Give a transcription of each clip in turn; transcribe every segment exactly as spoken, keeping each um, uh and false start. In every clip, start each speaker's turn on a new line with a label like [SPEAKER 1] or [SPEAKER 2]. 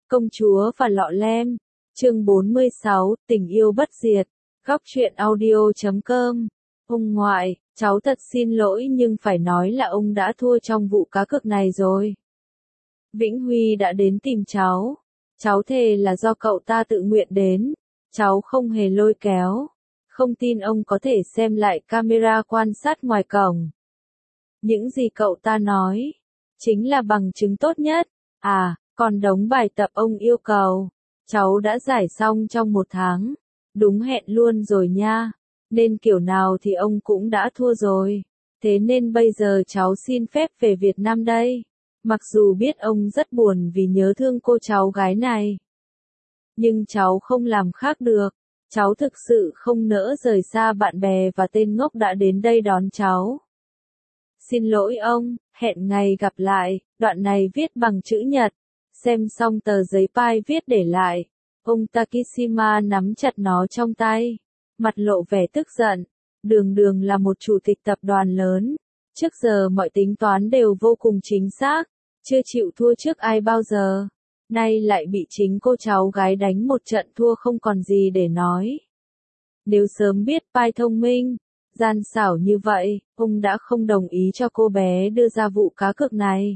[SPEAKER 1] Công chúa và lọ lem, chương bốn mươi sáu, tình yêu bất diệt, góc truyện audio chấm com. Ông ngoại, cháu thật xin lỗi nhưng phải nói là ông đã thua trong vụ cá cược này rồi. Vĩnh Huy đã đến tìm cháu. Cháu thề là do cậu ta tự nguyện đến. Cháu không hề lôi kéo. Không tin ông có thể xem lại camera quan sát ngoài cổng. Những gì cậu ta nói, chính là bằng chứng tốt nhất. À, còn đống bài tập ông yêu cầu, cháu đã giải xong trong một tháng. Đúng hẹn luôn rồi nha. Nên kiểu nào thì ông cũng đã thua rồi. Thế nên bây giờ cháu xin phép về Việt Nam đây. Mặc dù biết ông rất buồn vì nhớ thương cô cháu gái này. Nhưng cháu không làm khác được. Cháu thực sự không nỡ rời xa bạn bè và tên ngốc đã đến đây đón cháu. Xin lỗi ông, hẹn ngày gặp lại. Đoạn này viết bằng chữ nhật. Xem xong tờ giấy pai viết để lại. Ông Takishima nắm chặt nó trong tay. Mặt lộ vẻ tức giận. Đường đường là một chủ tịch tập đoàn lớn. Trước giờ mọi tính toán đều vô cùng chính xác. Chưa chịu thua trước ai bao giờ. Nay lại bị chính cô cháu gái đánh một trận thua không còn gì để nói. Nếu sớm biết Pai thông minh, gian xảo như vậy, ông đã không đồng ý cho cô bé đưa ra vụ cá cược này.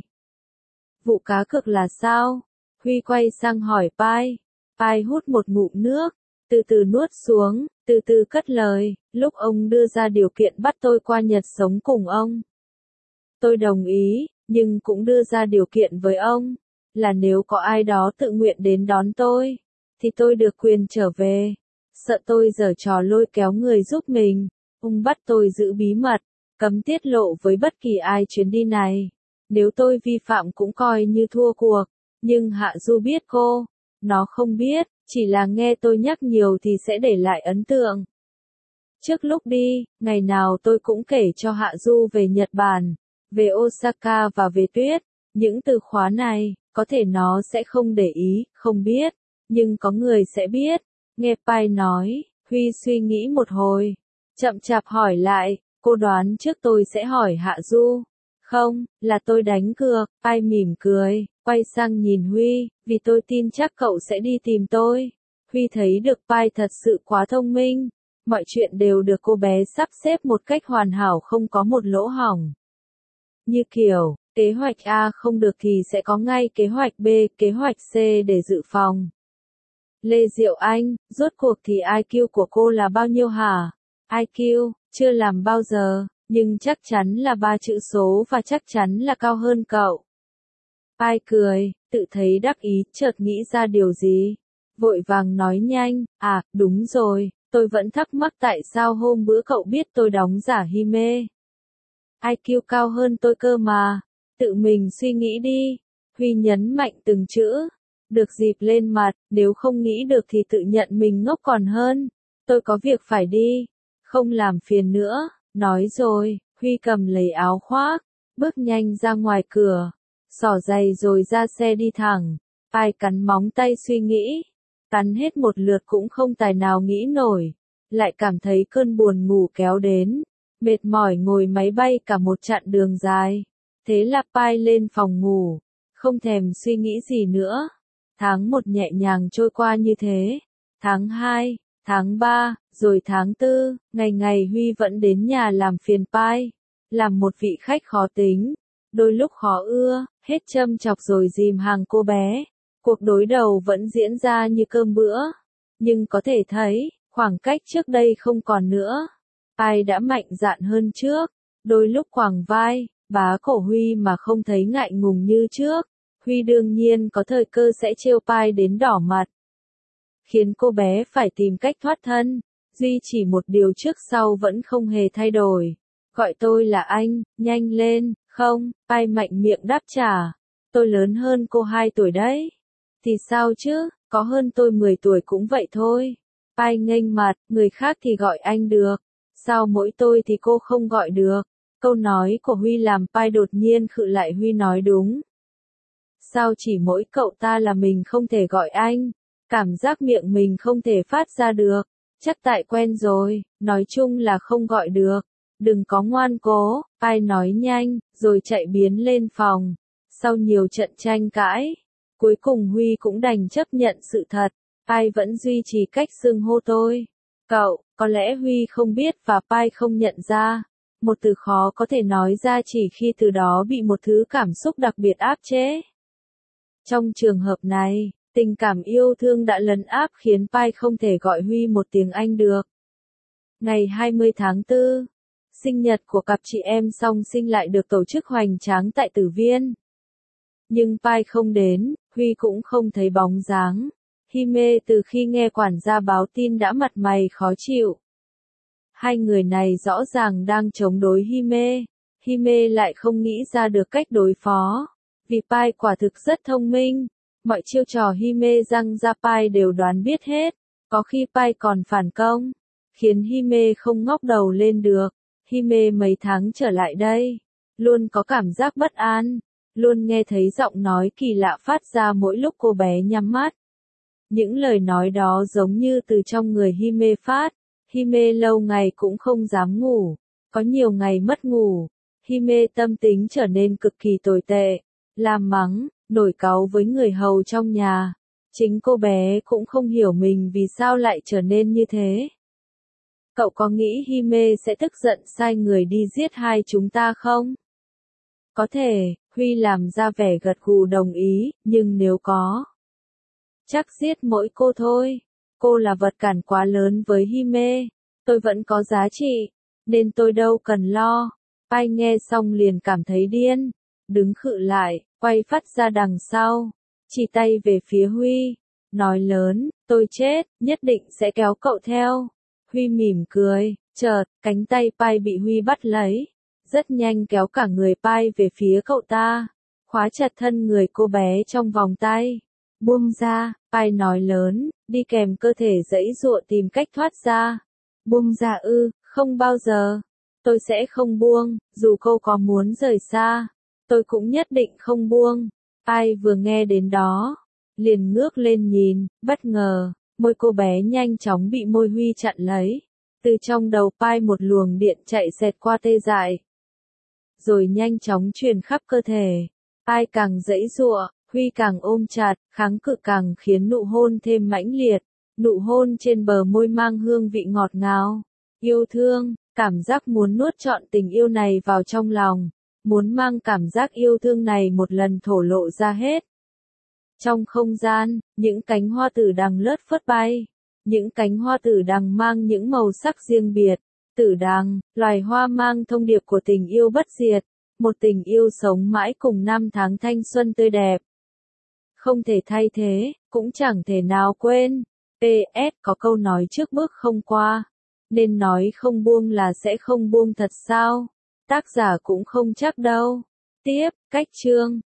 [SPEAKER 1] Vụ cá cược là sao? Huy quay sang hỏi Pai. Pai hút một ngụm nước, từ từ nuốt xuống, từ từ cất lời, lúc ông đưa ra điều kiện bắt tôi qua Nhật sống cùng ông. Tôi đồng ý, nhưng cũng đưa ra điều kiện với ông, là nếu có ai đó tự nguyện đến đón tôi, thì tôi được quyền trở về. Sợ tôi giở trò lôi kéo người giúp mình, ông bắt tôi giữ bí mật, cấm tiết lộ với bất kỳ ai chuyến đi này. Nếu tôi vi phạm cũng coi như thua cuộc, nhưng Hạ Du biết cô, nó không biết, chỉ là nghe tôi nhắc nhiều thì sẽ để lại ấn tượng. Trước lúc đi, ngày nào tôi cũng kể cho Hạ Du về Nhật Bản, về Osaka và về tuyết. Những từ khóa này, có thể nó sẽ không để ý, không biết, nhưng có người sẽ biết. Nghe Pai nói, Huy suy nghĩ một hồi, chậm chạp hỏi lại, cô đoán trước tôi sẽ hỏi Hạ Du. Không, là tôi đánh cược. Pai mỉm cười, quay sang nhìn Huy, vì tôi tin chắc cậu sẽ đi tìm tôi. Huy thấy được Pai thật sự quá thông minh, mọi chuyện đều được cô bé sắp xếp một cách hoàn hảo không có một lỗ hổng. Như kiểu, kế hoạch A không được thì sẽ có ngay kế hoạch B, kế hoạch C để dự phòng. Lê Diệu Anh, rốt cuộc thì i kiu của cô là bao nhiêu hả? i kiu, chưa làm bao giờ, nhưng chắc chắn là ba chữ số và chắc chắn là cao hơn cậu. Pai cười, tự thấy đắc ý, chợt nghĩ ra điều gì. Vội vàng nói nhanh, à, đúng rồi, tôi vẫn thắc mắc tại sao hôm bữa cậu biết tôi đóng giả Hime. i kiu cao hơn tôi cơ mà. Tự mình suy nghĩ đi. Huy nhấn mạnh từng chữ. Được dịp lên mặt, nếu không nghĩ được thì tự nhận mình ngốc còn hơn. Tôi có việc phải đi. Không làm phiền nữa. Nói rồi, Huy cầm lấy áo khoác, bước nhanh ra ngoài cửa, xỏ giày rồi ra xe đi thẳng. Pai cắn móng tay suy nghĩ. Cắn hết một lượt cũng không tài nào nghĩ nổi. Lại cảm thấy cơn buồn ngủ kéo đến. Mệt mỏi ngồi máy bay cả một chặng đường dài. Thế là Pai lên phòng ngủ, không thèm suy nghĩ gì nữa. Tháng một nhẹ nhàng trôi qua như thế. Tháng hai, tháng ba, rồi tháng tư, ngày ngày Huy vẫn đến nhà làm phiền Pai. Làm một vị khách khó tính, đôi lúc khó ưa, hết châm chọc rồi dìm hàng cô bé. Cuộc đối đầu vẫn diễn ra như cơm bữa. Nhưng có thể thấy, khoảng cách trước đây không còn nữa. Pai đã mạnh dạn hơn trước, đôi lúc quàng vai, bá cổ Huy mà không thấy ngại ngùng như trước. Huy đương nhiên có thời cơ sẽ trêu Pai đến đỏ mặt. Khiến cô bé phải tìm cách thoát thân. Duy chỉ một điều trước sau vẫn không hề thay đổi. Gọi tôi là anh, nhanh lên, không, Pai mạnh miệng đáp trả. Tôi lớn hơn cô hai tuổi đấy. Thì sao chứ, có hơn tôi mười tuổi cũng vậy thôi. Pai nghênh mặt, người khác thì gọi anh được. Sao mỗi tôi thì cô không gọi được? Câu nói của Huy làm Pai đột nhiên khựng lại. Huy nói đúng. Sao chỉ mỗi cậu ta là mình không thể gọi anh? Cảm giác miệng mình không thể phát ra được. Chắc tại quen rồi, nói chung là không gọi được. Đừng có ngoan cố, Pai nói nhanh, rồi chạy biến lên phòng. Sau nhiều trận tranh cãi, Cuối cùng Huy cũng đành chấp nhận sự thật, Pai vẫn duy trì cách xưng hô tôi. Cậu, có lẽ Huy không biết và Pai không nhận ra. Một từ khó có thể nói ra chỉ khi từ đó bị một thứ cảm xúc đặc biệt áp chế. Trong trường hợp này, tình cảm yêu thương đã lấn áp khiến Pai không thể gọi Huy một tiếng anh được. Ngày hai mươi tháng tư, sinh nhật của cặp chị em song sinh lại được tổ chức hoành tráng tại Tử Viên. Nhưng Pai không đến, Huy cũng không thấy bóng dáng. Hime từ khi nghe quản gia báo tin đã mặt mày khó chịu. Hai người này rõ ràng đang chống đối Hime. Hime lại không nghĩ ra được cách đối phó. Vì Pai quả thực rất thông minh. Mọi chiêu trò Hime răng ra Pai đều đoán biết hết. Có khi Pai còn phản công, khiến Hime không ngóc đầu lên được. Hime mấy tháng trở lại đây, luôn có cảm giác bất an. Luôn nghe thấy giọng nói kỳ lạ phát ra mỗi lúc cô bé nhắm mắt. Những lời nói đó giống như từ trong người Hime phát. Hime lâu ngày cũng không dám ngủ. Có nhiều ngày mất ngủ. Hime tâm tính trở nên cực kỳ tồi tệ. Làm mắng, nổi cáu với người hầu trong nhà. Chính cô bé cũng không hiểu mình vì sao lại trở nên như thế. Cậu có nghĩ Hime sẽ tức giận sai người đi giết hai chúng ta không? Có thể, Huy làm ra vẻ gật gù đồng ý, nhưng nếu có, chắc giết mỗi cô thôi. Cô là vật cản quá lớn với Hime. Tôi vẫn có giá trị, nên tôi đâu cần lo. Pai nghe xong liền cảm thấy điên. Đứng khựng lại, quay phát ra đằng sau. Chỉ tay về phía Huy. Nói lớn, tôi chết, nhất định sẽ kéo cậu theo. Huy mỉm cười, chợt, cánh tay Pai bị Huy bắt lấy. Rất nhanh kéo cả người Pai về phía cậu ta. Khóa chặt thân người cô bé trong vòng tay. Buông ra, Pai nói lớn, đi kèm cơ thể giãy giụa tìm cách thoát ra. Buông ra ư, không bao giờ. Tôi sẽ không buông, dù cô có muốn rời xa. Tôi cũng nhất định không buông. Pai vừa nghe đến đó, liền ngước lên nhìn, bất ngờ, môi cô bé nhanh chóng bị môi Huy chặn lấy. Từ trong đầu Pai một luồng điện chạy xẹt qua tê dại, rồi nhanh chóng truyền khắp cơ thể. Pai càng giãy giụa, Huy càng ôm chặt, kháng cự càng khiến nụ hôn thêm mãnh liệt. Nụ hôn trên bờ môi mang hương vị ngọt ngào, yêu thương, cảm giác muốn nuốt trọn tình yêu này vào trong lòng, muốn mang cảm giác yêu thương này một lần thổ lộ ra hết. Trong không gian, những cánh hoa tử đằng lướt phất bay, những cánh hoa tử đằng mang những màu sắc riêng biệt. Tử đằng, loài hoa mang thông điệp của tình yêu bất diệt, một tình yêu sống mãi cùng năm tháng thanh xuân tươi đẹp. Không thể thay thế, cũng chẳng thể nào quên. pê ét có câu nói trước bước không qua, nên nói không buông là sẽ không buông thật sao? Tác giả cũng không chắc đâu. Tiếp, cách chương.